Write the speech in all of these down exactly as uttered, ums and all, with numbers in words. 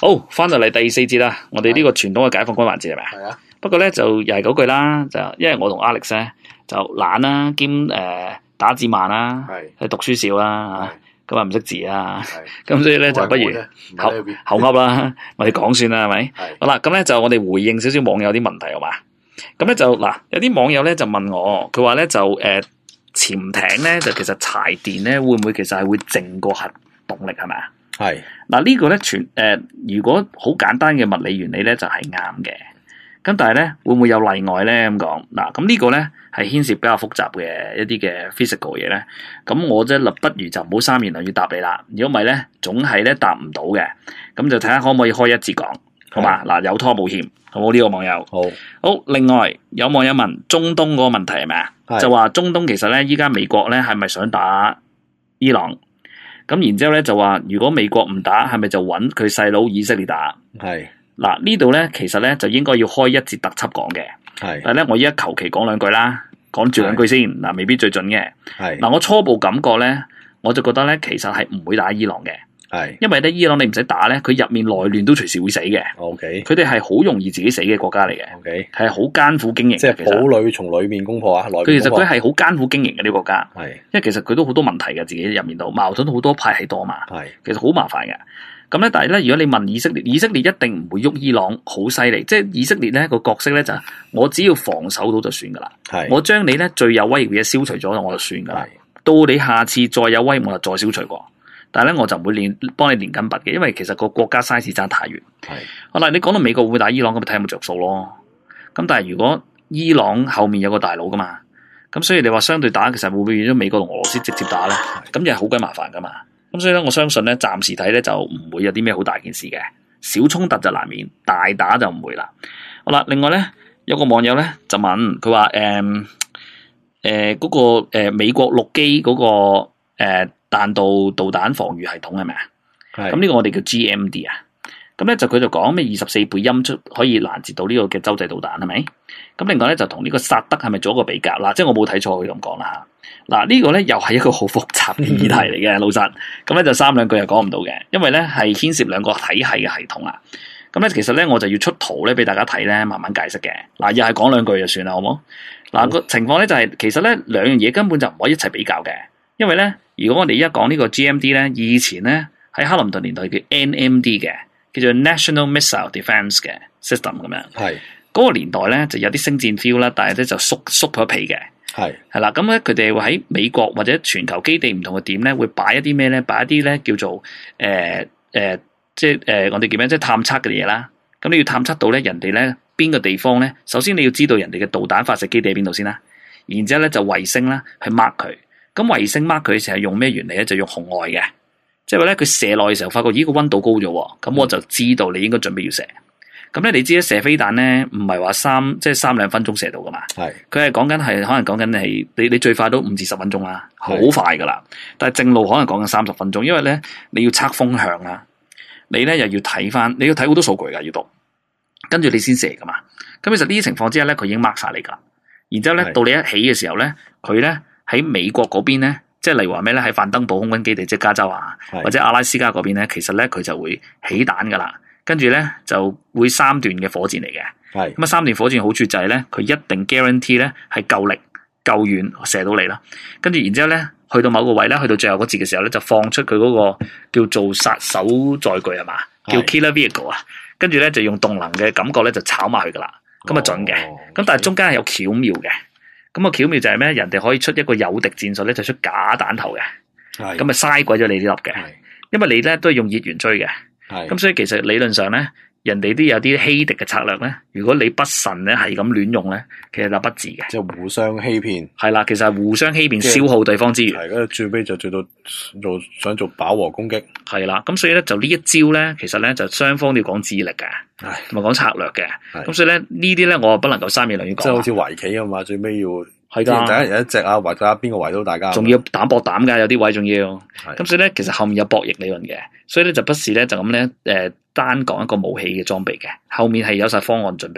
好，翻到嚟第四節啦，我哋呢個傳統嘅解放軍環節係咪啊？ 係啊。 不過咧就又係嗰句啦，就因為我同 Alex 咧就懶啦，兼誒、呃、打字慢啦，係讀書少啦，咁啊唔識字啦，咁所以咧就不如口口噏啦，我哋講算啦，係咪？好啦，咁咧就我哋回應少少網友啲問題好嘛？咁咧就嗱，有啲網友咧就問我，佢話咧就誒、呃、潛艇咧就其實柴電咧會唔會其實係會靜過核動力係咪啊？係嗱呢個咧全誒如果好簡單嘅物理原理咧就係啱嘅，咁但係咧會唔會有例外咧咁講？嗱咁呢個咧係牽涉比較複雜嘅一啲嘅 physical 嘢咧，咁我即係不如就唔好三言兩語答你啦，如果唔係咧總係咧答唔到嘅，咁就睇下可唔可以開一節講，好嘛？嗱有拖冇欠，好冇呢個網友？好，好。另外有網友問中東嗰個問題係咪啊？就話中東其實咧依家美國咧係咪想打伊朗？咁然之後咧就話，如果美國唔打，係咪就揾佢細佬以色列打？係嗱呢度咧，其實咧就應該要開一節特輯講嘅。係，但係咧我依家求其講兩句啦，講住兩句先，嗱未必最準嘅。係嗱我初步感覺咧，我就覺得咧其實係唔會打伊朗嘅。係，因為咧伊朗你唔使打咧，佢入面內亂都隨時會死嘅。O K，佢哋係好容易自己死嘅國家嚟嘅。O K，係好艱苦經營嘅。即係堡壘從裏面攻破啊，內佢其實佢係好艱苦經營嘅呢個國家。係，因為其實佢都好多問題嘅，自己入面度矛盾好多派系多嘛。係，其實好麻煩嘅。咁咧，但係咧，如果你問以色列，以色列一定唔會喐伊朗，好犀利。即係以色列咧個角色咧就係我只要防守到就算噶啦。係，我將你咧最有威脅嘅消除咗，我就算噶啦。到你下次再有威脅，我就再消除過。但係咧，我就唔會連幫你連根拔嘅，因為其實個國家 size 爭太遠。係，好啦，你講到美國會打伊朗，咁咪睇有冇着數咯。咁但係如果伊朗後面有個大佬噶嘛，咁所以你話相對打，其實會唔會變咗美國同俄羅斯直接打咧？咁又係好鬼麻煩噶嘛。咁所以咧，我相信咧，暫時睇咧就唔會有啲咩好大件事嘅，小衝突就難免，大打就唔會啦。好啦，另外咧有個網友咧就問佢話誒誒嗰個誒、呃、美國陸基嗰、那個誒。呃彈道導彈防禦系統係咪啊？咁呢個我哋叫 G M D 啊。咁咧就佢就講咩二十四倍音速可以攔截到呢個嘅洲際導彈係咪？咁另外咧就同呢個薩德係咪做一個比較嗱？即係我冇睇錯佢咁講啦嚇。嗱、這、呢個咧又係一個好複雜嘅議題嚟嘅，老實。咁咧就三兩句又講唔到嘅，因為咧係牽涉兩個體系嘅系統啦。咁咧其實咧我就要出圖咧俾大家睇咧，慢慢解釋嘅。嗱又係講兩句就算啦，好冇？嗱個情況咧就係、是、其實咧兩樣嘢根本就唔可以一齊比較嘅，因為咧。如果我哋而家講呢個 G M D 咧，以前咧喺克林頓年代叫 N M D 嘅，叫做 National Missile Defense 嘅 system 咁樣。係嗰、那個年代咧就有啲星戰 feel 啦，但係咧就縮縮咗皮嘅。係係啦，咁咧佢哋會喺美國或者全球基地唔同嘅點咧，會擺一啲咩咧？擺一啲咧叫做誒誒、呃呃，即係誒、呃、我哋叫咩？即係探測嘅嘢啦。咁你要探測到咧人哋咧邊個地方咧？首先你要知道人哋嘅導彈發射基地喺邊度先啦。然之後咧就衛星啦去 mark 佢。咁衛星 mark 佢成日用咩原理咧？就用紅外嘅，即係話咧佢射落嘅時候，發覺咦個溫度高咗，咁我就知道你應該準備要射。咁咧你知咧射飛彈咧唔係話三即係三兩分鐘射到噶嘛？係佢係講緊係可能講緊係你你最快都五至十分鐘啦，好快噶啦。但係正路可能講緊三十分鐘，因為咧你要測風向啦，你咧又要睇翻，你要睇好多數據噶要讀，跟住你先射噶嘛。咁其實呢啲情況之下咧，佢已經 mark 晒你噶，然之後咧到你一起嘅時候咧，佢咧。喺美國嗰邊咧，即係例如話咩咧？喺范登堡空軍基地，即係加州啊，或者阿拉斯加嗰邊咧，其實咧佢就會起彈噶啦，跟住咧就會三段嘅火箭嚟嘅。係咁啊，三段火箭好處就係咧，佢一定 guarantee 咧係夠力、夠遠射到你啦。跟住然之後咧，去到某個位咧，去到最後嗰節嘅時候咧，就放出佢嗰個叫做殺手載具係嘛，叫 killer vehicle 啊。跟住咧就用動能嘅感覺咧就炒埋去噶啦，咁啊準嘅。咁、哦 okay. 但係中間係有巧妙嘅。咁個巧妙就係咩？人哋可以出一個有敵戰術咧，就出假彈頭嘅，咁咪嘥鬼咗你呢粒嘅，因為你咧都係用熱源追嘅，咁所以其實理論上咧，人哋都有啲欺敵嘅策略咧。如果你不慎咧係咁亂用咧，其實就不智嘅，即係互相欺騙。係啦，其實係互相欺騙，消耗對方資源。係，跟住最尾就做到做想做飽和攻擊。係啦，咁所以咧就呢一招咧，其實咧就雙方都要講智力嘅。同埋講策略嘅，咁所以咧呢啲咧我不能夠三言兩語講，即係好似圍棋啊嘛，最尾要係噶，第一人一隻啊，或者邊個圍到大家，仲要膽搏膽噶，有啲位仲要，咁所以咧其實後面有博弈理論嘅，所以咧就不是咧就咁咧誒單講一個武器嘅裝備嘅，後面係有晒方案準備嘅。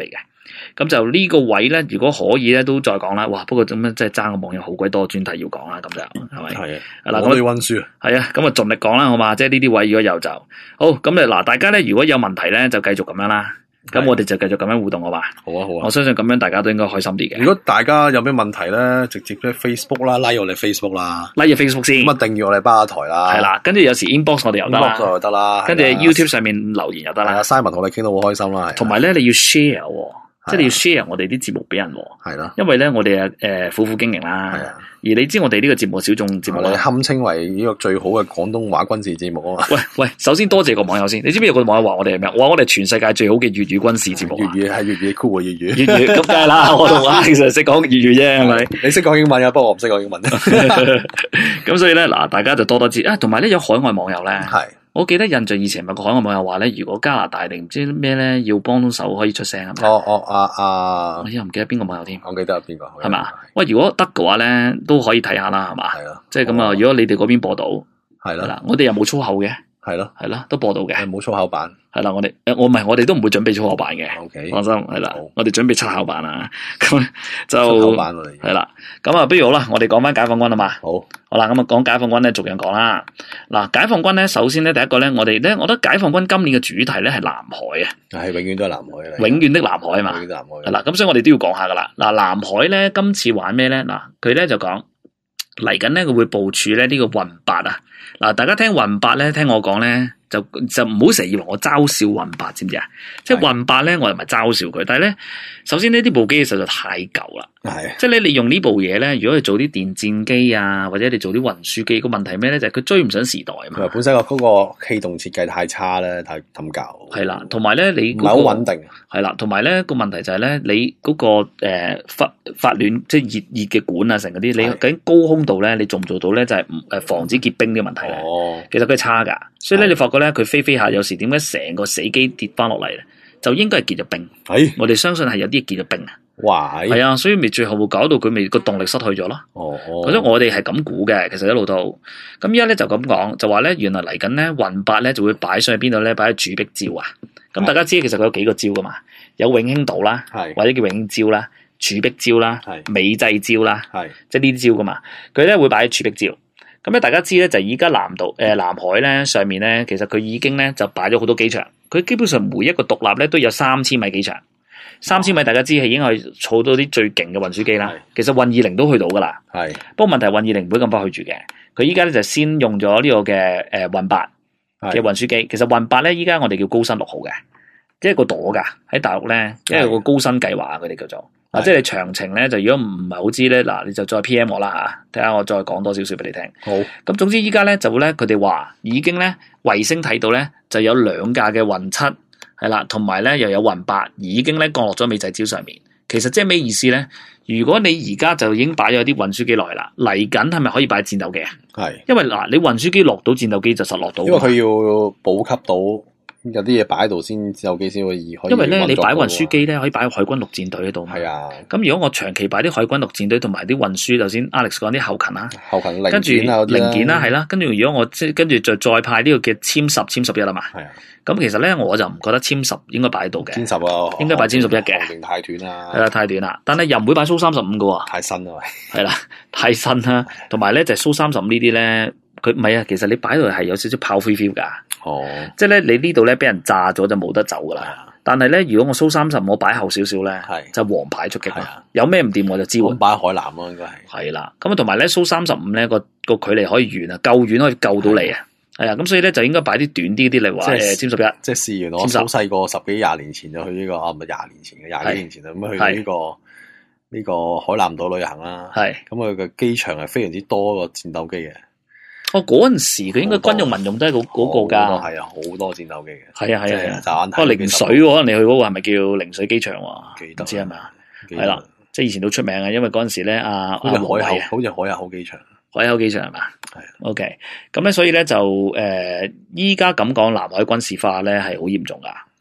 咁就呢個位咧，如果可以咧，都再講啦。哇！不過咁樣即係爭個網友好鬼多專題要講啦，咁就係咪？ 係啊，嗱， 我都要溫書。 係啊，咁啊盡力講啦，好嘛？即係呢啲位如果有就好。咁誒嗱，大家咧如果有問題咧，就繼續咁樣啦。咁我哋就繼續咁樣互動好嘛？ 好啊，好啊！ 我相信咁樣大家都應該開心啲嘅。 如果大家有咩問題咧，直接咧 Facebook 啦 ，like 我哋 Facebook 啦 ，like 咗 Facebook 先。 咁啊，訂閱我哋巴台啦。 係啦，跟住有時 inbox 我哋又得啦， 又得啦。 跟住 YouTube 上面留言又得啦。 Simon 同我哋傾到好開心啦。 同埋咧，你要 share 喎。即係你要 share 我哋啲節目俾人喎， 係啦， 因為咧我哋誒苦苦經營啦，係啊，而你知我哋呢個節目小眾節目， 我哋堪稱為呢個最好嘅廣東話軍事節目啊嘛。 喂喂，首先多謝個網友先，你知唔知有個網友話我哋係咩？我話我哋全世界最好嘅粵語軍事節目。 粵語係粵語酷啊，粵語。 粵語咁梗係啦，我同阿其實識講粵語啫，係咪？ 你識講英文啊，不過我唔識講英文。 咁所以咧嗱，大家就多多知啊，同埋咧有海外網友咧，係。我記得印象以前咪個海外網友話咧，如果加拿大定唔知咩咧，要幫到手可以出聲啊。 哦哦，啊啊， 我依家唔記得邊個網友添。 我記得邊個係嘛？喂，如果得嘅話咧，都可以睇下啦，係嘛？ 係咯， 即係咁啊！如果你哋嗰邊播到， 係啦， 我哋又冇粗口嘅， 係咯， 係啦，都播到嘅， 冇粗口版。 係啦，我哋誒，我唔係，我哋都唔會準備粗口版嘅。 O K， 放心，係啦，我哋準備七口版啊。咁就七口版我哋係啦。咁啊，不如好啦，我哋講翻解放軍啊嘛。 好， 好啦，咁啊，講解放軍咧，逐樣講啦。嗱，解放軍咧，首先咧，第一個咧，我哋咧，我覺得解放軍今年嘅主題咧係南海啊。 係永遠都係南海啦。 永遠的南海啊嘛。 永遠的南海。 係啦，咁所以我哋都要講下噶啦。嗱，南海咧，今次玩咩咧？嗱，佢咧就講嚟緊咧，佢會部署咧呢個運八啊。嗱，大家聽運八咧，聽我講咧。就就唔好成日以為我嘲笑運八，知唔知啊？即係運八咧，我又唔係嘲笑佢，但係咧，首先呢啲部機實在太舊啦。係，即係咧，你用呢部嘢咧，如果你做啲電戰機啊，或者你做啲運輸機，個問題咩咧？就係佢追唔上時代啊嘛。 本身個嗰個氣動設計太差咧，太咁舊。係啦，同埋咧，你唔係好穩定。係啦，同埋咧個問題就係咧，你嗰個誒發發暖即係熱熱嘅管啊，成嗰啲，你究竟高空度咧，你做唔做到咧？就係誒防止結冰呢個問題咧。哦，其實佢係差噶，所以咧你發覺咧，佢飛飛下，有時點解成個死機跌翻落嚟咧？就應該係結咗冰。係，我哋相信係有啲結咗冰啊。哇，係啊，所以咪最後會搞到佢咪個動力失去咗咯。哦哦，所以我哋係咁估嘅，其實一路都咁依家咧就咁講，就話咧原來嚟緊咧運八咧就會擺上去邊度咧？擺喺主壁礁啊。咁大家知其實佢有幾個礁噶嘛？有永興島啦，或者叫永礁啦、主壁礁啦、美濟礁啦，即係呢啲礁噶嘛。佢咧會擺喺主壁礁。咁咧大家知咧就依家南島誒南海咧上面咧，其實佢已經咧就擺咗好多機場。佢基本上每一個獨立咧都有三千米機場。三千米大家知係已經係儲到啲最勁嘅運輸機啦。其實運二零都去到噶啦。係，不過問題運二零唔會咁快去住嘅。佢依家咧就先用咗呢個嘅誒運八嘅運輸機。其實運八咧依家我哋叫高新六號嘅，即係個朵噶喺大陸咧，因為個高新計劃佢哋叫做。嗱，即係你詳情咧，就如果唔係好知咧，嗱，你就再 P M 我啦吓，睇下我再講多少少俾你聽。好，咁總之依家咧就咧，佢哋話已經咧衛星睇到咧就有兩架嘅運七係啦，同埋咧又有運八已經咧降落咗美濟礁上面。其實即係咩意思咧？如果你而家就已經擺咗啲運輸機落嚟啦，嚟緊係咪可以擺戰鬥機啊？係，因為嗱，你運輸機落到戰鬥機就實落到，因為佢要補給到。有啲嘢擺喺度先，戰鬥機先會可以。因為咧，你擺運輸機咧，可以擺海軍陸戰隊喺度。係啊。咁如果我長期擺啲海軍陸戰隊同埋啲運輸，頭先 Alex 講啲後勤啦，後勤零件啊，零件啦，係啦。跟住如果我即係跟住就再派呢個嘅殲十、殲十一啦嘛。係啊。咁其實咧，我就唔覺得殲十應該擺喺度嘅。殲十啊，應該擺殲十一嘅。航程太短啦。係啦，太短啦。但係又唔會擺蘇三十五嘅喎。太新啦，係啦，太新啦。同埋咧，就係蘇三十五呢啲咧。佢唔係啊，其實你擺到係有少少炮灰 feel 噶，哦，即係咧你呢度咧俾人炸咗就冇得走噶啦。但係咧，如果我蘇三十我擺後少少咧，係就黃牌出擊啦。有咩唔掂我就知喎。擺喺海南咯，應該係。係啦，咁啊同埋咧蘇三十五咧個個距離可以遠啊，夠遠可以救到你啊。係啊，咁所以咧就應該擺啲短啲啲嚟話誒，殲十一。即係試完我好細個十幾廿年前就去呢個啊，唔係廿年前嘅廿幾年前就咁去呢個呢個海南島旅行啦。係咁佢嘅機場係非常之多個戰鬥機嘅。哦，嗰陣時佢應該軍用民用都係嗰嗰個㗎，係啊，好多戰鬥機嘅，係啊係啊，就眼睇。不過陵水可能你去嗰個係咪叫陵水機場喎？唔知係咪啊？係啦，即係以前都出名嘅，因為嗰陣時咧，阿好似海口，好似海口機場，海口機場係嘛？係。OK，咁咧所以咧就誒，依家咁講南海軍事化咧係好嚴重㗎。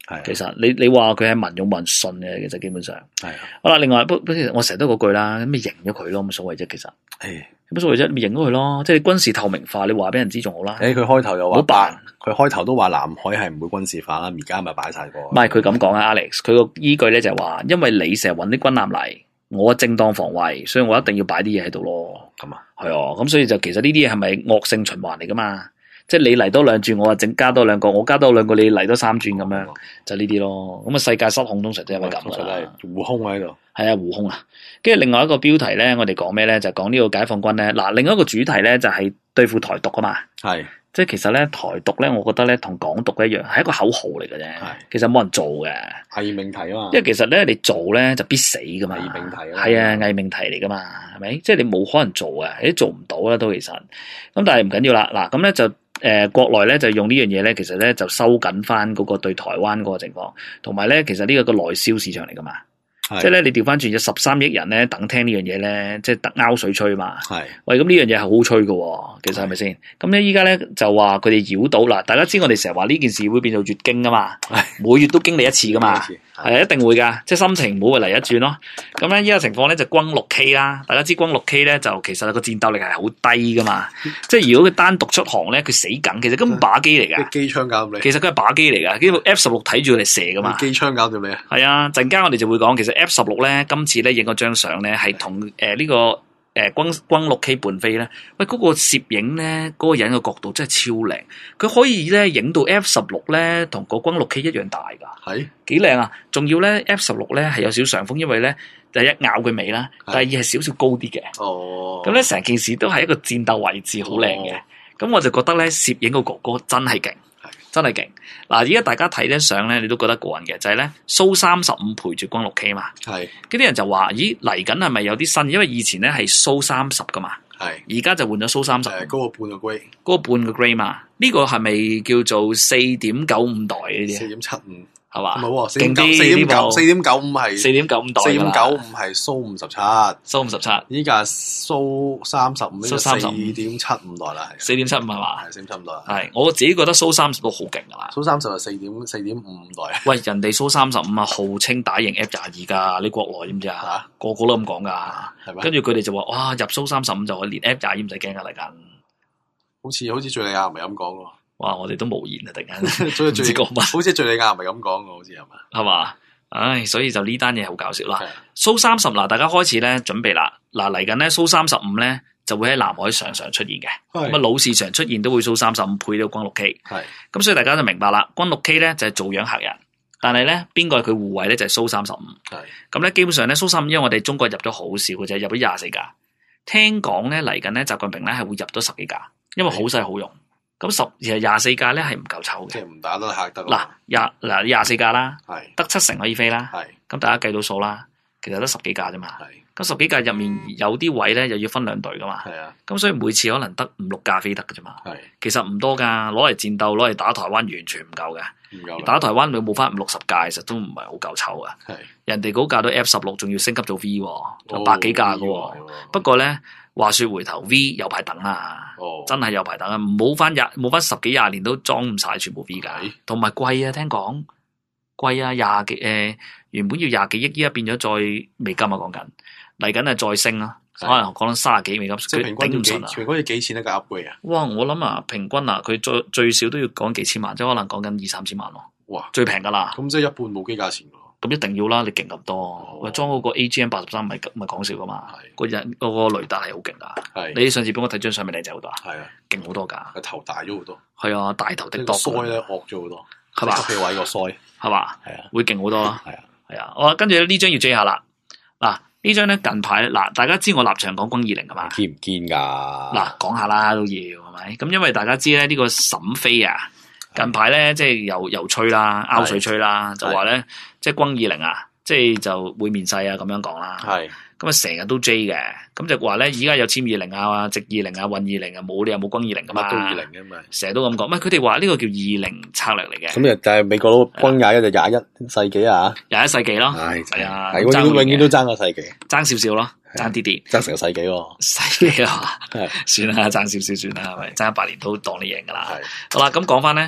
係，其實你你話佢係民用民信嘅，其實基本上係。好啦，另外不不，我成日都嗰句啦，咁咪認咗佢咯，冇所謂啫。其實係有乜所謂啫？咪認咗佢咯，即係軍事透明化，你話俾人知仲好啦。 誒，佢開頭又話好辦， 佢開頭都話南海係唔會軍事化啦，而家咪擺晒個。 唔係佢咁講啊 ，Alex，佢個依據咧就係話，因為你成日搵啲軍艦嚟，我正當防衛，所以我一定要擺啲嘢喺度咯。咁啊，係啊，咁所以就其實呢啲嘢係咪惡性循環嚟噶嘛？即係你嚟多兩轉，我啊整加多兩個，我加多兩個，你嚟多三轉咁樣，嗯、就呢啲咯。咁啊，世界失控通常都係咪咁噶啦？ 互空喺度， 係啊，互空啊。跟住另外一個標題咧，我哋講咩咧？就講呢個解放軍咧。嗱，另一個主題咧就係對付台獨啊嘛。係，即係其實咧台獨咧，我覺得咧同港獨一樣，係一個口號嚟嘅啫。係，其實冇人做嘅。偽命題啊嘛。因為其實咧你做咧就必死噶嘛。偽命題啊。係啊，偽命題嚟噶嘛，係咪？即係你冇可能做啊，你都做唔到啦都其實。咁但係唔緊要啦。嗱，咁咧就。誒、呃，國內咧就用呢樣嘢咧，其實咧就收緊翻嗰個對台灣嗰個情況，同埋咧，其實呢個個內銷市場嚟噶嘛，即係咧你調翻轉有十三億人咧等聽呢樣嘢咧，即係得拗水吹嘛。係，喂，咁呢樣嘢係好吹噶，其實係咪先？咁咧依家咧就話佢哋繞到啦，大家知我哋成日話呢件事會變做月經噶嘛，每月都經歷一次噶嘛，係一定會噶，即係心情唔好嚟一轉咯。咁咧依家情況咧就轟六 K 啦，大家知轟六 K 咧就其實個戰鬥力係好低噶嘛，即係如果佢單獨出航咧，佢死梗，其實根本把機嚟噶，機槍搞掂你，其實佢係把機嚟噶，呢部 F 十六睇住佢嚟射噶嘛，機槍搞掂你啊，係啊，陣間我哋就會講，其實 F 十六咧今次咧影嗰張相咧係同誒呢個。誒，轟轟六 K 伴飛咧，喂，嗰、那個攝影咧，嗰、那個人嘅角度真係超靚，佢可以咧影到 F 十六咧同個轟六 K 一樣大噶，係幾靚啊！仲要咧 F 十六咧係有少少上風，因為咧第一咬佢尾啦，第二係少少高啲嘅，哦，咁咧成件事都係一個戰鬥位置好靚嘅，咁、哦、我就覺得咧攝影個哥哥真係勁。真係勁嗱！而家大家睇啲相咧，你都覺得過癮嘅，就係、是、咧蘇三十五陪住轟六 K 嘛。係，嗰啲人就話：咦，嚟緊係咪有啲新？因為以前咧係蘇三十噶嘛。係，而家就換咗蘇三十。誒，嗰個半個 grade，嗰個半個 grade 嘛。呢、這個係咪叫做四點九五代呢啲？四點七五。係嘛？唔係喎，四點九，四點九五係四點九五代，四點九五係蘇五十七，蘇五十七。依家蘇三十五，蘇三十五四點七五代啦，係四點七五係嘛？係四點七五代。係我自己覺得蘇三十都好勁噶啦。蘇三十係四點四點五五代。喂，人哋蘇三十五啊，號稱打贏 F 廿二噶，你國內知唔知啊？個個都咁講噶，係咪？跟住佢哋就話：哇，入蘇三十五就可以連 F 廿二唔使驚噶嚟緊。好似好似敘利亞唔係咁講喎。哇！我哋都無言啊，突然間唔知講乜，好似敘利亞唔係咁講嘅，好似係嘛？係嘛？唉，所以就呢單嘢好搞笑啦。蘇三十嗱，大家開始咧準備啦。嗱，嚟緊咧蘇三十五咧就會喺南海常常出現嘅。咁啊老市場出現都會蘇三十五配到轟六 K。係咁，所以大家就明白啦。轟六 K 咧就係做樣嚇人，但係咧邊個係佢護衛咧就係蘇三十五。係咁咧，基本上咧蘇三十五因為我哋中國入咗好少嘅啫，入咗廿四架。聽講咧嚟緊咧習近平咧係會入咗十幾架，因為好細好用。咁十其實廿四架咧係唔夠抽嘅，即係唔打得嚇得。嗱廿嗱廿四架啦，係得七成可以飛啦，係咁大家計到數啦，其實得十幾架啫嘛，係咁十幾架入面有啲位咧又要分兩隊噶嘛，係啊，咁所以每次可能得五六架飛得嘅啫嘛，係其實唔多噶，攞嚟戰鬥攞嚟打台灣完全唔夠嘅，唔夠打台灣你冇翻五六十架，其實都唔係好夠抽啊，係人哋嗰架都 F 十六仲要升級做 V，有百幾架噶，不過咧。話說回頭 V 有排等啊，哦、真係有排等啊，唔好翻廿冇翻十幾廿年都裝唔晒全部 V 噶，同埋貴啊，聽講貴啊，廿幾誒、呃，原本要廿幾億，依家變咗再美金啊，講緊嚟緊係再升啦，可能講緊卅幾美金，即係平均要幾，平均要幾錢一個 upgrade 啊？哇，我諗啊，平均啊，佢最最少都要講幾千萬，即係可能講緊二三千萬咯，哇，最平噶啦，咁即係一半冇機價錢噶。咁一定要啦，你勁咁多，喂裝嗰個 A G M 八十三唔係唔係講笑噶嘛，個人嗰個雷達係好勁噶，你上次俾我睇張相咪靚仔好多啊，係啊，勁好多噶，個頭大咗好多，係啊，大頭的多，腮咧惡咗好多，係嘛，吸氣位個腮，係嘛，係啊，會勁好多啦，係啊，係啊，我跟住呢張要追下啦，嗱呢張咧近排嗱大家知我立場講轟二零噶嘛，堅唔堅噶？嗱講下啦都要係咪？咁因為大家知咧呢個沈飛啊。近排咧，即係又又吹啦，拗水吹啦，就話咧，即係轟二零啊，即係就會面世啊，咁樣講啦。係咁啊，成日都 J 嘅，咁就話咧，而家有殲二零啊、直二零啊、運二零啊，冇你有冇轟二零噶嘛？都二零嘅嘛，成日都咁講。唔係佢哋話呢個叫二零策略嚟嘅。咁就就係美國佬轟廿一就廿一世紀啊，廿一世紀咯。係啊，係永遠永遠都爭個世紀，爭少少咯。爭啲啲，爭成個世紀喎，世紀啊，算啦，爭少少算啦，係咪？爭一百年都當你贏噶啦。好啦，咁講翻咧，二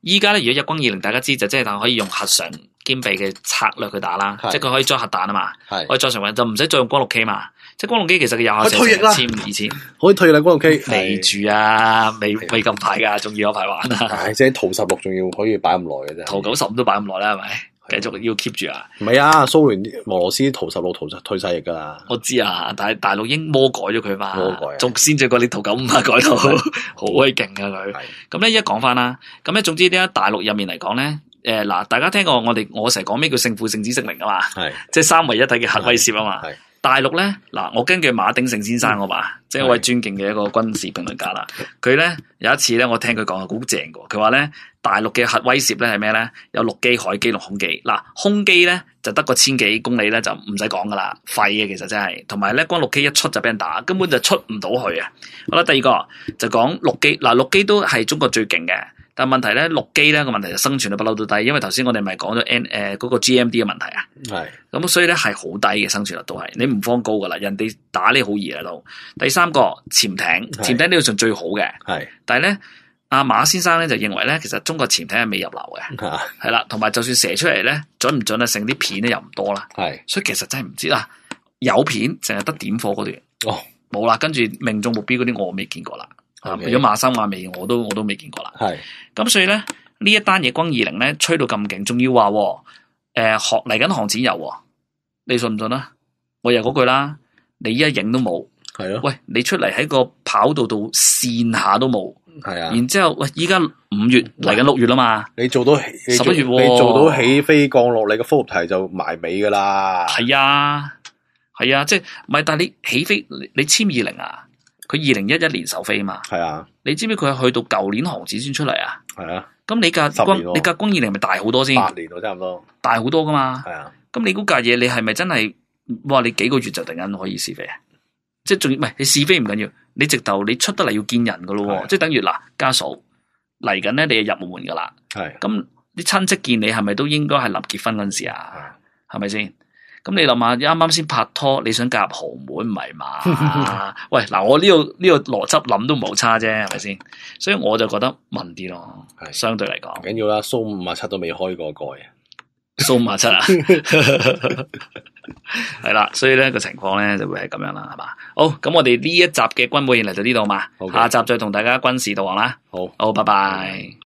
依家咧，如果日軍二零大家知就即係可以用核常兼備嘅策略去打啦，即係佢可以裝核彈啊嘛，可以裝常運就唔使再用光六 K 嘛。即係光六 K 其實佢有效性一千二千， 可以退役啦光六 K。 未住啊，未未咁快㗎，仲要有排玩啊。 唉，即係圖十六仲要可以擺咁耐嘅啫。 圖九十五都擺咁耐啦，係咪？繼續要 keep 住啊！ 唔係啊，蘇聯、俄羅斯圖十六圖退晒役㗎啦。 我知啊，但係大陸已經魔改咗佢嘛， 魔改仲先進過你圖九五啊，改到好鬼勁啊佢。咁咧一講翻啦，咁咧總之呢大陸入面嚟講咧，誒嗱，大家聽過我哋我成日講咩叫勝負聖子證明啊嘛，係即係三位一體嘅核威懾啊嘛。大陸咧嗱，我根據馬鼎盛先生啊嘛，即係一位尊敬嘅一個軍事評論家啦。佢咧有一次咧，我聽佢講係好正嘅。佢話咧，大陸嘅核威懾咧係咩咧？有陸基、海基同空基。嗱，空基咧就得個千幾公里咧就唔使講噶啦，廢嘅其實真係。同埋咧，光陸基一出就俾人打，根本就出唔到去啊。好啦，第二個就講陸基。嗱，陸基都係中國最勁嘅。但係問題咧，陸基咧個問題就生存率不嬲都低，因為頭先我哋咪講咗 N 誒嗰個 G M D 嘅問題啊。係咁，所以咧係好低嘅生存率都係，你唔放高噶啦，人哋打你好易啊都。第三個潛艇，潛艇呢度上最好嘅。係，但係咧阿馬先生咧就認為咧，其實中國潛艇係未入流嘅。係啦，同埋就算射出嚟咧，準唔準啊？成啲片咧又唔多啦。係，所以其實真係唔知啦。有片淨係得點火嗰段，哦，冇啦，跟住命中目標嗰啲我未見過啦。Okay. 如果馬生話未，我都我都未見過啦。係咁，所以咧呢一單嘢轟二零咧吹到咁勁，仲要話誒學嚟緊航展遊，你信唔信啊？我又嗰句啦，你一影都冇，係咯。喂，你出嚟喺個跑道度跣下都冇，係啊。然之後喂，依家五月嚟緊六月啦嘛， 你做到十一月，你做到起飛降落，你個復合題就埋尾噶啦。係啊，係啊，即係唔係？但係你起飛，你你殲二零啊？佢二零一一年首飛嘛，係啊，你知唔知佢係去到舊年航展先出嚟啊？係啊，咁你架轟你架轟二零咪大好多先？ 八年咯，差唔多， 大好多噶嘛。 係啊， 咁你嗰架嘢你係咪真係哇？你幾個月就突然間可以試飛啊？即係仲要唔係你試飛唔緊要，你直頭你出得嚟要見人噶咯，即係等於嗱家嫂嚟緊咧，你就入門噶啦。係，咁啲親戚見你係咪都應該係臨結婚嗰陣時啊？係咪先？咁你諗下，啱啱先拍拖，你想嫁入豪門唔係嘛？喂，嗱，我呢、這個呢、這個邏輯諗都唔好差啫，係咪先？所以我就覺得問啲咯，係相對嚟講。唔緊要啦，蘇五啊七都未開過蓋， 蘇五啊七啊，係啦，所以咧個情況咧就會係咁樣啦，係嘛？好，咁我哋呢一集嘅軍武營嚟到呢度嘛，okay. 下集再同大家軍事導航啦。好，好，拜拜。